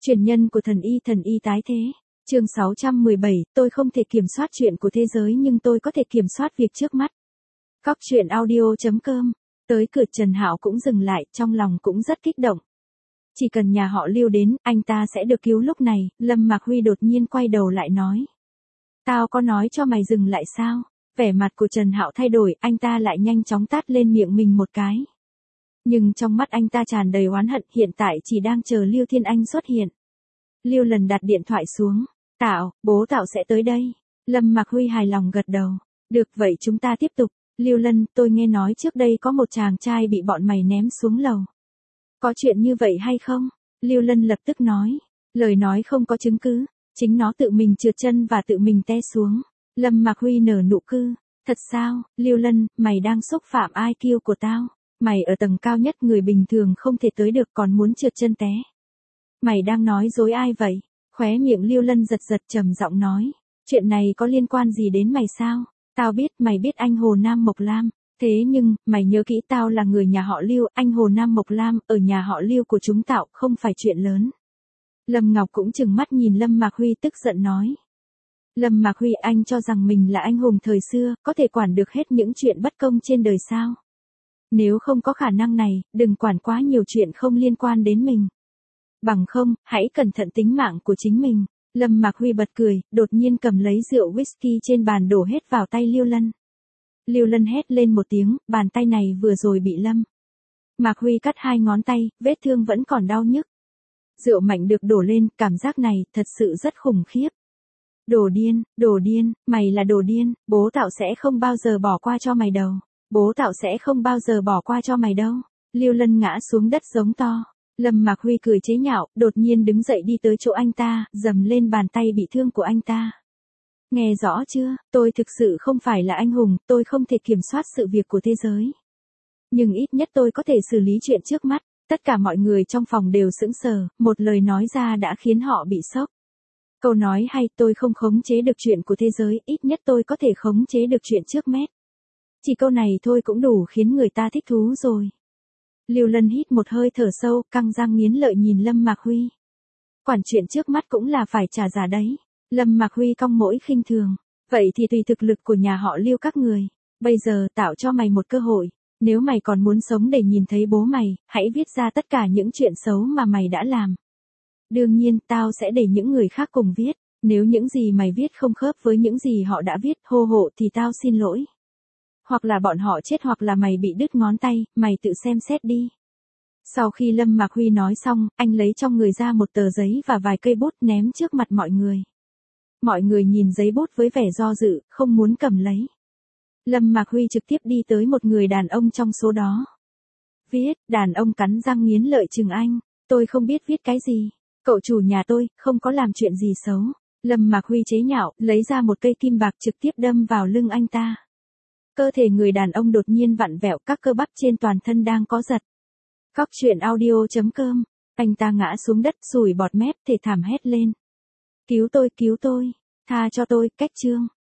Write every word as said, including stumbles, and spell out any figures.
Truyền nhân của thần y thần y tái thế. Chương sáu trăm mười bảy, tôi không thể kiểm soát chuyện của thế giới nhưng tôi có thể kiểm soát việc trước mắt. Cóc truyện audio chấm com. Tới cửa Trần Hạo cũng dừng lại, trong lòng cũng rất kích động. Chỉ cần nhà họ Lưu đến, anh ta sẽ được cứu. Lúc này, Lâm Mạc Huy đột nhiên quay đầu lại nói. Tao có nói cho mày dừng lại sao? Vẻ mặt của Trần Hạo thay đổi, anh ta lại nhanh chóng tát lên miệng mình một cái. Nhưng trong mắt anh ta tràn đầy oán hận, hiện tại chỉ đang chờ Lưu Thiên Anh xuất hiện. Lưu Lần đặt điện thoại xuống. Tạo, bố Tạo sẽ tới đây. Lâm Mạc Huy hài lòng gật đầu. Được vậy chúng ta tiếp tục. Lưu Lân, tôi nghe nói trước đây có một chàng trai bị bọn mày ném xuống lầu. Có chuyện như vậy hay không? Lưu Lân lập tức nói. Lời nói không có chứng cứ. Chính nó tự mình trượt chân và tự mình té xuống. Lâm Mạc Huy nở nụ cười. Thật sao, Lưu Lân, mày đang xúc phạm i kiu của tao. Mày ở tầng cao nhất người bình thường không thể tới được còn muốn trượt chân té. Mày đang nói dối ai vậy? Khóe miệng Lưu Lân giật giật trầm giọng nói. Chuyện này có liên quan gì đến mày sao? Tao biết mày biết anh Hồ Nam Mộc Lam. Thế nhưng, mày nhớ kỹ tao là người nhà họ Lưu. Anh Hồ Nam Mộc Lam ở nhà họ Lưu của chúng Tạo không phải chuyện lớn. Lâm Ngọc cũng trừng mắt nhìn Lâm Mạc Huy tức giận nói. Lâm Mạc Huy, anh cho rằng mình là anh hùng thời xưa, có thể quản được hết những chuyện bất công trên đời sao? Nếu không có khả năng này, đừng quản quá nhiều chuyện không liên quan đến mình. Bằng không, hãy cẩn thận tính mạng của chính mình. Lâm Mạc Huy bật cười, đột nhiên cầm lấy rượu whisky trên bàn đổ hết vào tay Lưu Lân. Lưu Lân hét lên một tiếng, bàn tay này vừa rồi bị Lâm Mạc Huy cắt hai ngón tay, vết thương vẫn còn đau nhức. Rượu mạnh được đổ lên, cảm giác này thật sự rất khủng khiếp. Đồ điên, đồ điên, mày là đồ điên, bố Tạo sẽ không bao giờ bỏ qua cho mày đâu. Bố Tạo sẽ không bao giờ bỏ qua cho mày đâu. Lưu Lân ngã xuống đất giống to. Lâm Mạc Huy cười chế nhạo, đột nhiên đứng dậy đi tới chỗ anh ta, giầm lên bàn tay bị thương của anh ta. Nghe rõ chưa, tôi thực sự không phải là anh hùng, tôi không thể kiểm soát sự việc của thế giới. Nhưng ít nhất tôi có thể xử lý chuyện trước mắt. Tất cả mọi người trong phòng đều sững sờ, một lời nói ra đã khiến họ bị sốc. Câu nói hay, tôi không khống chế được chuyện của thế giới, ít nhất tôi có thể khống chế được chuyện trước mắt. Chỉ câu này thôi cũng đủ khiến người ta thích thú rồi. Lưu Lân hít một hơi thở sâu, căng răng nghiến lợi nhìn Lâm Mạc Huy. Quản chuyện trước mắt cũng là phải trả giá đấy. Lâm Mạc Huy cong mỗi khinh thường. Vậy thì tùy thực lực của nhà họ Lưu các người. Bây giờ tạo cho mày một cơ hội. Nếu mày còn muốn sống để nhìn thấy bố mày, hãy viết ra tất cả những chuyện xấu mà mày đã làm. Đương nhiên, tao sẽ để những người khác cùng viết. Nếu những gì mày viết không khớp với những gì họ đã viết, hô hộ thì tao xin lỗi. Hoặc là bọn họ chết hoặc là mày bị đứt ngón tay, mày tự xem xét đi. Sau khi Lâm Mạc Huy nói xong, anh lấy trong người ra một tờ giấy và vài cây bút ném trước mặt mọi người. Mọi người nhìn giấy bút với vẻ do dự, không muốn cầm lấy. Lâm Mạc Huy trực tiếp đi tới một người đàn ông trong số đó. Viết, đàn ông cắn răng nghiến lợi chừng anh. Tôi không biết viết cái gì. Cậu chủ nhà tôi, không có làm chuyện gì xấu. Lâm Mạc Huy chế nhạo, lấy ra một cây kim bạc trực tiếp đâm vào lưng anh ta. Cơ thể người đàn ông đột nhiên vặn vẹo, các cơ bắp trên toàn thân đang có giật. Cóc truyện audio chấm com. Anh ta ngã xuống đất, sùi bọt mép, thê thảm hét lên. Cứu tôi, cứu tôi. Tha cho tôi, cách chương.